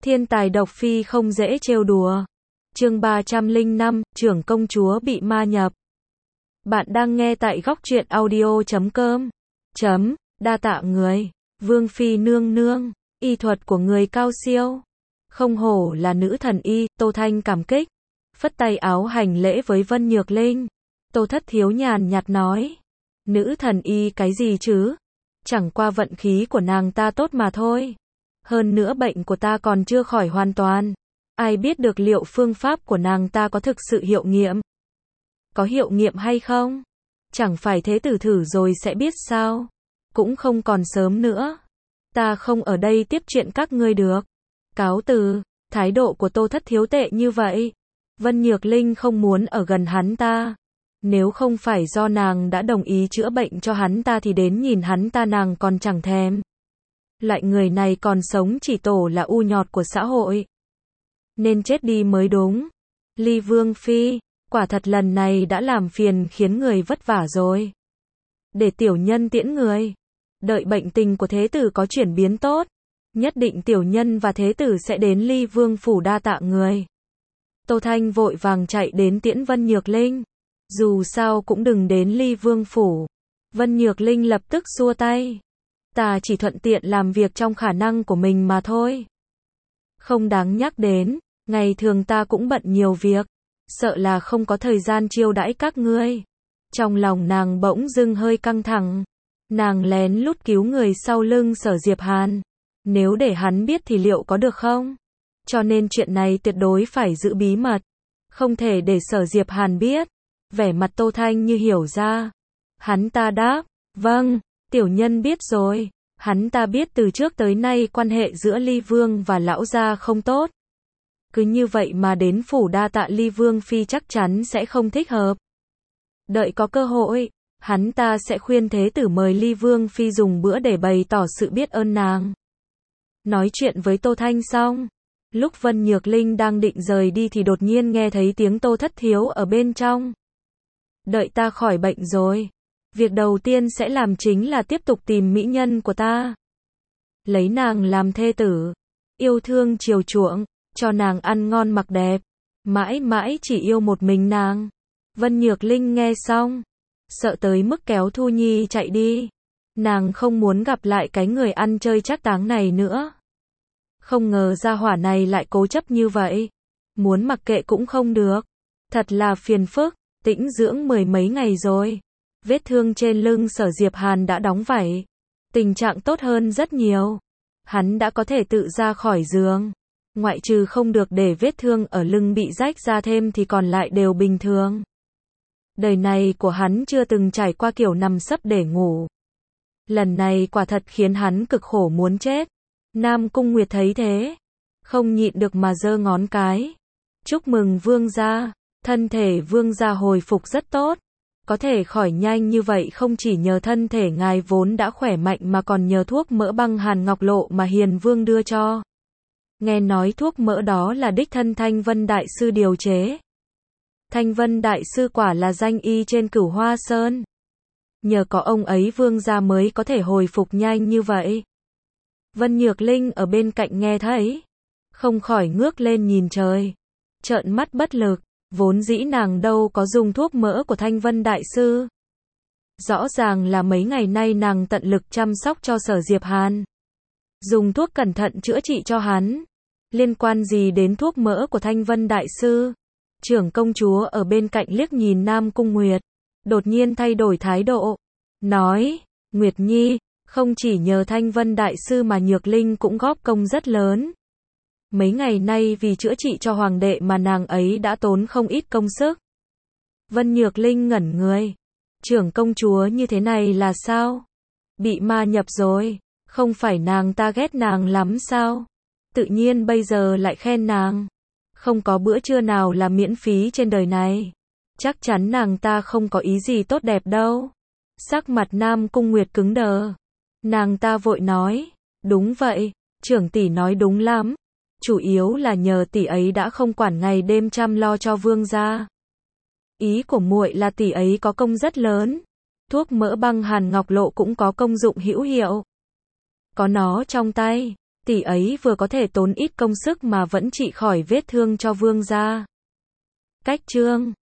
Thiên tài độc phi không dễ trêu đùa. Chương 305, trưởng công chúa bị ma nhập. Bạn đang nghe tại góc truyện audio.com. Đa tạ người. Vương phi nương nương, y thuật của người cao siêu. Không hổ là nữ thần y, Tô Thanh cảm kích. Phất tay áo hành lễ với Vân Nhược Linh. Tô Thất Thiếu nhàn nhạt nói. Nữ thần y cái gì chứ? Chẳng qua vận khí của nàng ta tốt mà thôi. Hơn nữa bệnh của ta còn chưa khỏi hoàn toàn. Ai biết được liệu phương pháp của nàng ta có thực sự hiệu nghiệm? Có hiệu nghiệm hay không? Chẳng phải thế tử thử rồi sẽ biết sao? Cũng không còn sớm nữa. Ta không ở đây tiếp chuyện các ngươi được. Cáo từ. Thái độ của Tô Thất Thiếu tệ như vậy. Vân Nhược Linh không muốn ở gần hắn ta. Nếu không phải do nàng đã đồng ý chữa bệnh cho hắn ta thì đến nhìn hắn ta nàng còn chẳng thèm. Loại người này còn sống chỉ tổ là u nhọt của xã hội. Nên chết đi mới đúng. Ly Vương Phi, quả thật lần này đã làm phiền khiến người vất vả rồi. Để tiểu nhân tiễn người. Đợi bệnh tình của thế tử có chuyển biến tốt. Nhất định tiểu nhân và thế tử sẽ đến Ly Vương Phủ đa tạ người. Tô Thanh vội vàng chạy đến tiễn Vân Nhược Linh. Dù sao cũng đừng đến Ly Vương Phủ. Vân Nhược Linh lập tức xua tay. Ta chỉ thuận tiện làm việc trong khả năng của mình mà thôi. Không đáng nhắc đến, ngày thường ta cũng bận nhiều việc, sợ là không có thời gian chiêu đãi các ngươi. Trong lòng nàng bỗng dưng hơi căng thẳng. Nàng lén lút cứu người sau lưng Sở Diệp Hàn. Nếu để hắn biết thì liệu có được không? Cho nên chuyện này tuyệt đối phải giữ bí mật. Không thể để Sở Diệp Hàn biết. Vẻ mặt Tô Thanh như hiểu ra. Hắn ta đáp, vâng. Tiểu nhân biết rồi. Hắn ta biết từ trước tới nay quan hệ giữa Ly Vương và lão gia không tốt. Cứ như vậy mà đến phủ đa tạ Ly Vương Phi chắc chắn sẽ không thích hợp. Đợi có cơ hội, hắn ta sẽ khuyên thế tử mời Ly Vương Phi dùng bữa để bày tỏ sự biết ơn nàng. Nói chuyện với Tô Thanh xong, lúc Vân Nhược Linh đang định rời đi thì đột nhiên nghe thấy tiếng Tô Thất Thiếu ở bên trong. Đợi ta khỏi bệnh rồi. Việc đầu tiên sẽ làm chính là tiếp tục tìm mỹ nhân của ta. Lấy nàng làm thê tử. Yêu thương chiều chuộng. Cho nàng ăn ngon mặc đẹp. Mãi mãi chỉ yêu một mình nàng. Vân Nhược Linh nghe xong. Sợ tới mức kéo Thu Nhi chạy đi. Nàng không muốn gặp lại cái người ăn chơi trác táng này nữa. Không ngờ gia hỏa này lại cố chấp như vậy. Muốn mặc kệ cũng không được. Thật là phiền phức. Tĩnh dưỡng mười mấy ngày rồi. Vết thương trên lưng Sở Diệp Hàn đã đóng vảy. Tình trạng tốt hơn rất nhiều. Hắn đã có thể tự ra khỏi giường. Ngoại trừ không được để vết thương ở lưng bị rách ra thêm thì còn lại đều bình thường. Đời này của hắn chưa từng trải qua kiểu nằm sấp để ngủ. Lần này quả thật khiến hắn cực khổ muốn chết. Nam Cung Nguyệt thấy thế. Không nhịn được mà giơ ngón cái. Chúc mừng vương gia. Thân thể vương gia hồi phục rất tốt. Có thể khỏi nhanh như vậy không chỉ nhờ thân thể ngài vốn đã khỏe mạnh mà còn nhờ thuốc mỡ băng hàn ngọc lộ mà Hiền Vương đưa cho. Nghe nói thuốc mỡ đó là đích thân Thanh Vân Đại Sư điều chế. Thanh Vân Đại Sư quả là danh y trên Cửu Hoa Sơn. Nhờ có ông ấy vương gia mới có thể hồi phục nhanh như vậy. Vân Nhược Linh ở bên cạnh nghe thấy. Không khỏi ngước lên nhìn trời. Trợn mắt bất lực. Vốn dĩ nàng đâu có dùng thuốc mỡ của Thanh Vân Đại Sư. Rõ ràng là mấy ngày nay nàng tận lực chăm sóc cho Sở Diệp Hàn. Dùng thuốc cẩn thận chữa trị cho hắn. Liên quan gì đến thuốc mỡ của Thanh Vân Đại Sư? Trưởng công chúa ở bên cạnh liếc nhìn Nam Cung Nguyệt. Đột nhiên thay đổi thái độ. Nói, Nguyệt Nhi, không chỉ nhờ Thanh Vân Đại Sư mà Nhược Linh cũng góp công rất lớn. Mấy ngày nay vì chữa trị cho hoàng đệ mà nàng ấy đã tốn không ít công sức. Vân Nhược Linh ngẩn người. Trưởng công chúa như thế này là sao? Bị ma nhập rồi. Không phải nàng ta ghét nàng lắm sao? Tự nhiên bây giờ lại khen nàng. Không có bữa trưa nào là miễn phí trên đời này. Chắc chắn nàng ta không có ý gì tốt đẹp đâu. Sắc mặt Nam Cung Nguyệt cứng đờ. Nàng ta vội nói. Đúng vậy. Trưởng tỷ nói đúng lắm. Chủ yếu là nhờ tỷ ấy đã không quản ngày đêm chăm lo cho vương gia. Ý của muội là tỷ ấy có công rất lớn. Thuốc mỡ băng hàn ngọc lộ cũng có công dụng hữu hiệu. Có nó trong tay, Tỷ ấy vừa có thể tốn ít công sức mà vẫn trị khỏi vết thương cho vương gia. Cách chương